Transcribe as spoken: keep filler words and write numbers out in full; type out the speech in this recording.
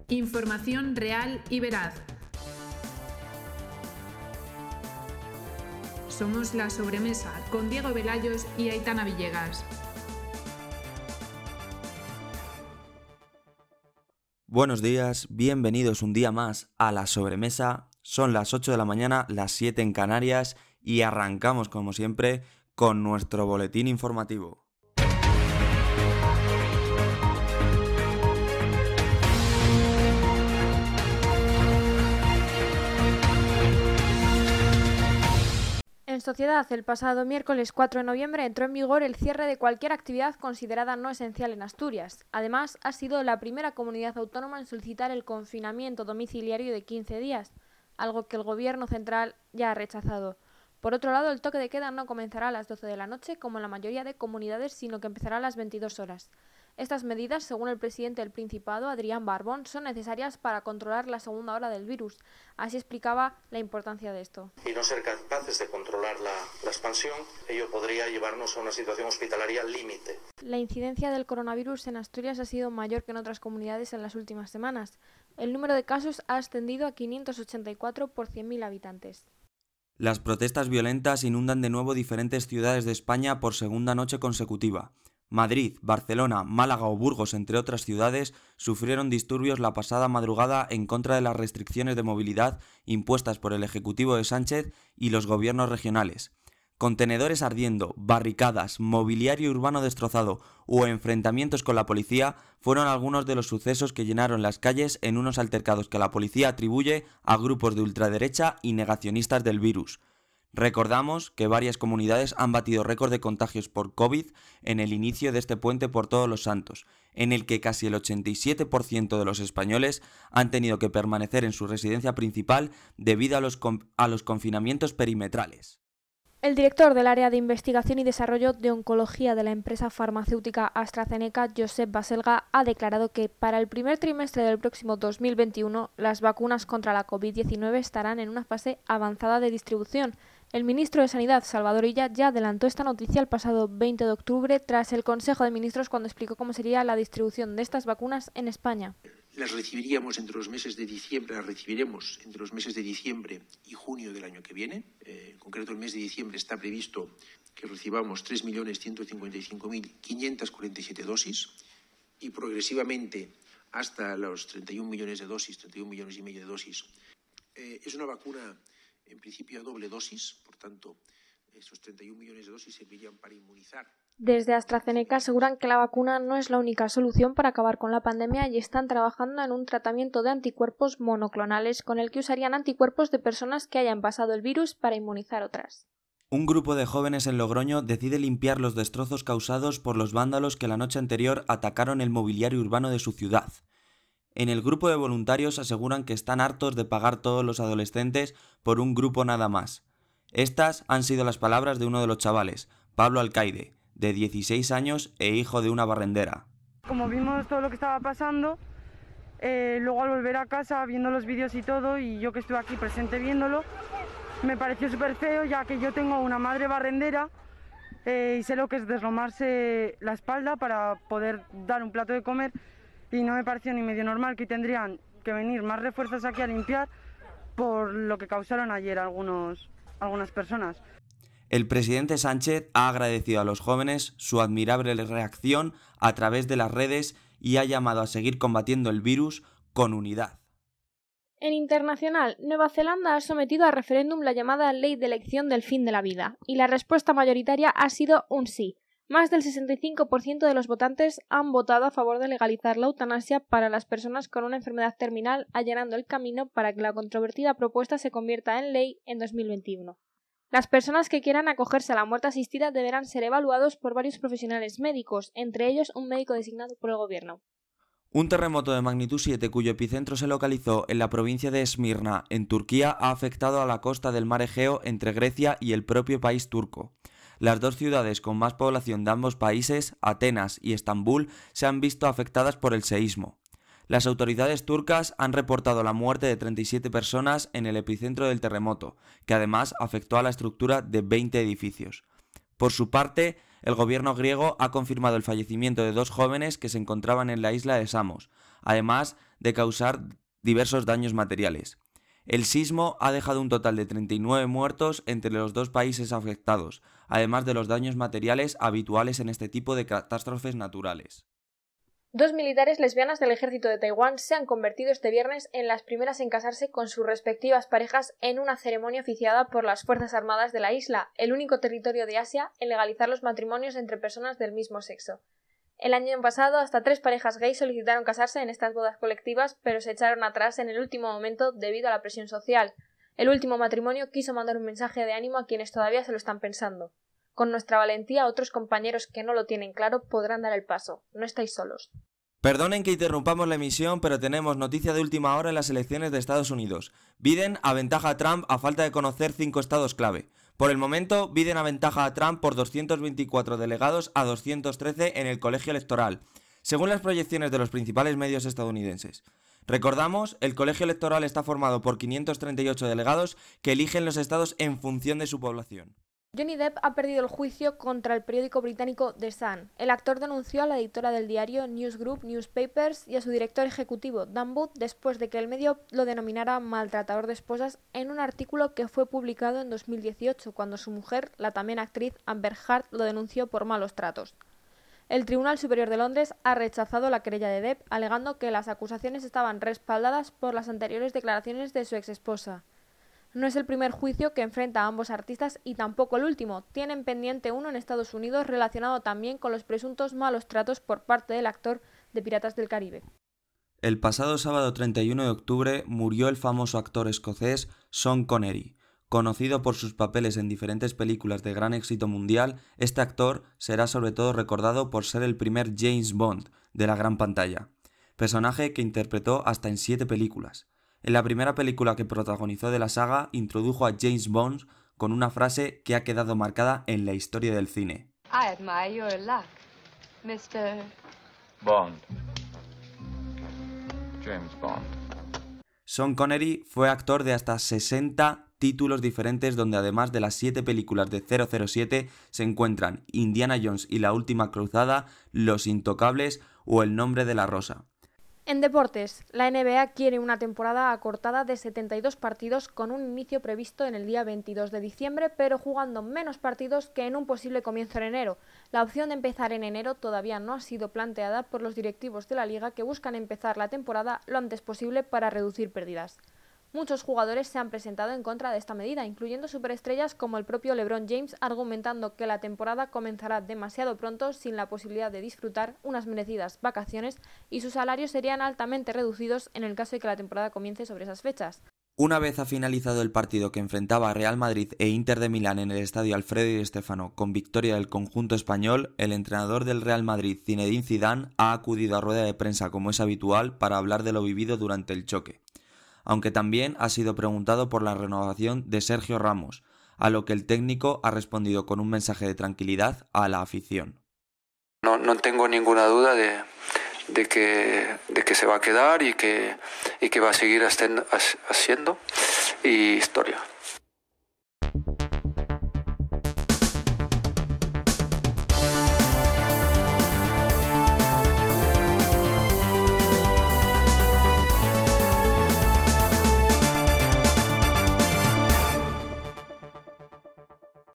Información real y veraz. Somos La Sobremesa con Diego Velayos y Aitana Villegas. Buenos días, bienvenidos un día más a La Sobremesa. Son las ocho de la mañana, las siete en Canarias y arrancamos como siempre con nuestro boletín informativo. En sociedad, el pasado miércoles cuatro de noviembre entró en vigor el cierre de cualquier actividad considerada no esencial en Asturias. Además, ha sido la primera comunidad autónoma en solicitar el confinamiento domiciliario de quince días, algo que el Gobierno central ya ha rechazado. Por otro lado, el toque de queda no comenzará a las doce de la noche, como en la mayoría de comunidades, sino que empezará a las veintidós horas. Estas medidas, según el presidente del Principado, Adrián Barbón, son necesarias para controlar la segunda ola del virus. Así explicaba la importancia de esto. Y no ser capaces de controlar la, la expansión, ello podría llevarnos a una situación hospitalaria límite. La incidencia del coronavirus en Asturias ha sido mayor que en otras comunidades en las últimas semanas. El número de casos ha ascendido a quinientos ochenta y cuatro por cien mil habitantes. Las protestas violentas inundan de nuevo diferentes ciudades de España por segunda noche consecutiva. Madrid, Barcelona, Málaga o Burgos, entre otras ciudades, sufrieron disturbios la pasada madrugada en contra de las restricciones de movilidad impuestas por el Ejecutivo de Sánchez y los gobiernos regionales. Contenedores ardiendo, barricadas, mobiliario urbano destrozado o enfrentamientos con la policía fueron algunos de los sucesos que llenaron las calles en unos altercados que la policía atribuye a grupos de ultraderecha y negacionistas del virus. Recordamos que varias comunidades han batido récord de contagios por COVID en el inicio de este puente por Todos los Santos, en el que casi el ochenta y siete por ciento de los españoles han tenido que permanecer en su residencia principal debido a los, con- a los confinamientos perimetrales. El director del área de investigación y desarrollo de oncología de la empresa farmacéutica AstraZeneca, Josep Baselga, ha declarado que para el primer trimestre del próximo dos mil veintiuno las vacunas contra la covid diecinueve estarán en una fase avanzada de distribución. El ministro de Sanidad, Salvador Illa, ya adelantó esta noticia el pasado veinte de octubre tras el Consejo de Ministros cuando explicó cómo sería la distribución de estas vacunas en España. Las recibiríamos entre los meses de diciembre, las recibiremos entre los meses de diciembre y junio del año que viene. Eh, en concreto, el mes de diciembre está previsto que recibamos tres millones ciento cincuenta y cinco mil quinientas cuarenta y siete dosis y progresivamente hasta los treinta y un millones de dosis, treinta y un millones y medio de dosis. Eh, es una vacuna, en principio, a doble dosis, por tanto, esos treinta y un millones de dosis servirían para inmunizar. Desde AstraZeneca aseguran que la vacuna no es la única solución para acabar con la pandemia y están trabajando en un tratamiento de anticuerpos monoclonales con el que usarían anticuerpos de personas que hayan pasado el virus para inmunizar otras. Un grupo de jóvenes en Logroño decide limpiar los destrozos causados por los vándalos que la noche anterior atacaron el mobiliario urbano de su ciudad. En el grupo de voluntarios aseguran que están hartos de pagar todos los adolescentes por un grupo nada más. Estas han sido las palabras de uno de los chavales, Pablo Alcaide, de dieciséis años e hijo de una barrendera. Como vimos todo lo que estaba pasando, eh, luego al volver a casa, viendo los vídeos y todo, y yo que estuve aquí presente viéndolo, me pareció súper feo, ya que yo tengo una madre barrendera eh, y sé lo que es deslomarse la espalda para poder dar un plato de comer, y no me pareció ni medio normal que tendrían que venir más refuerzos aquí a limpiar por lo que causaron ayer algunos, algunas personas. El presidente Sánchez ha agradecido a los jóvenes su admirable reacción a través de las redes y ha llamado a seguir combatiendo el virus con unidad. En internacional, Nueva Zelanda ha sometido a referéndum la llamada Ley de Elección del Fin de la Vida, y la respuesta mayoritaria ha sido un sí. Más del sesenta y cinco por ciento de los votantes han votado a favor de legalizar la eutanasia para las personas con una enfermedad terminal, allanando el camino para que la controvertida propuesta se convierta en ley en dos mil veintiuno. Las personas que quieran acogerse a la muerte asistida deberán ser evaluados por varios profesionales médicos, entre ellos un médico designado por el gobierno. Un terremoto de magnitud siete cuyo epicentro se localizó en la provincia de Esmirna, en Turquía, ha afectado a la costa del mar Egeo entre Grecia y el propio país turco. Las dos ciudades con más población de ambos países, Atenas y Estambul, se han visto afectadas por el seísmo. Las autoridades turcas han reportado la muerte de treinta y siete personas en el epicentro del terremoto, que además afectó a la estructura de veinte edificios. Por su parte, el gobierno griego ha confirmado el fallecimiento de dos jóvenes que se encontraban en la isla de Samos, además de causar diversos daños materiales. El sismo ha dejado un total de treinta y nueve muertos entre los dos países afectados, además de los daños materiales habituales en este tipo de catástrofes naturales. Dos militares lesbianas del ejército de Taiwán se han convertido este viernes en las primeras en casarse con sus respectivas parejas en una ceremonia oficiada por las Fuerzas Armadas de la isla, el único territorio de Asia en legalizar los matrimonios entre personas del mismo sexo. El año pasado, hasta tres parejas gays solicitaron casarse en estas bodas colectivas, pero se echaron atrás en el último momento debido a la presión social. El último matrimonio quiso mandar un mensaje de ánimo a quienes todavía se lo están pensando. Con nuestra valentía, otros compañeros que no lo tienen claro podrán dar el paso. No estáis solos. Perdonen que interrumpamos la emisión, pero tenemos noticia de última hora en las elecciones de Estados Unidos. Biden aventaja a Trump a falta de conocer cinco estados clave. Por el momento, Biden aventaja a Trump por doscientos veinticuatro delegados a doscientos trece en el colegio electoral, según las proyecciones de los principales medios estadounidenses. Recordamos, el colegio electoral está formado por quinientos treinta y ocho delegados que eligen los estados en función de su población. Johnny Depp ha perdido el juicio contra el periódico británico The Sun. El actor denunció a la editora del diario News Group Newspapers y a su director ejecutivo, Dan Booth, después de que el medio lo denominara maltratador de esposas en un artículo que fue publicado en dos mil dieciocho, cuando su mujer, la también actriz Amber Heard, lo denunció por malos tratos. El Tribunal Superior de Londres ha rechazado la querella de Depp, alegando que las acusaciones estaban respaldadas por las anteriores declaraciones de su exesposa. No es el primer juicio que enfrenta a ambos artistas y tampoco el último. Tienen pendiente uno en Estados Unidos relacionado también con los presuntos malos tratos por parte del actor de Piratas del Caribe. El pasado sábado treinta y uno de octubre murió el famoso actor escocés Sean Connery. Conocido por sus papeles en diferentes películas de gran éxito mundial, este actor será sobre todo recordado por ser el primer James Bond de la gran pantalla, personaje que interpretó hasta en siete películas. En la primera película que protagonizó de la saga, introdujo a James Bond con una frase que ha quedado marcada en la historia del cine. I admire your luck, mister Bond. James Bond. Sean Connery fue actor de hasta sesenta títulos diferentes, donde además de las siete películas de cero cero siete se encuentran Indiana Jones y la última cruzada, Los Intocables o El nombre de la rosa. En deportes, la N B A quiere una temporada acortada de setenta y dos partidos con un inicio previsto en el día veintidós de diciembre, pero jugando menos partidos que en un posible comienzo en enero. La opción de empezar en enero todavía no ha sido planteada por los directivos de la liga, que buscan empezar la temporada lo antes posible para reducir pérdidas. Muchos jugadores se han presentado en contra de esta medida, incluyendo superestrellas como el propio LeBron James, argumentando que la temporada comenzará demasiado pronto sin la posibilidad de disfrutar unas merecidas vacaciones y sus salarios serían altamente reducidos en el caso de que la temporada comience sobre esas fechas. Una vez ha finalizado el partido que enfrentaba a Real Madrid e Inter de Milán en el estadio Alfredo Di Stéfano con victoria del conjunto español, el entrenador del Real Madrid, Zinedine Zidane, ha acudido a rueda de prensa como es habitual para hablar de lo vivido durante el choque, aunque también ha sido preguntado por la renovación de Sergio Ramos, a lo que el técnico ha respondido con un mensaje de tranquilidad a la afición. No, no tengo ninguna duda de, de, que, de que se va a quedar y que, y que va a seguir haciendo y historia.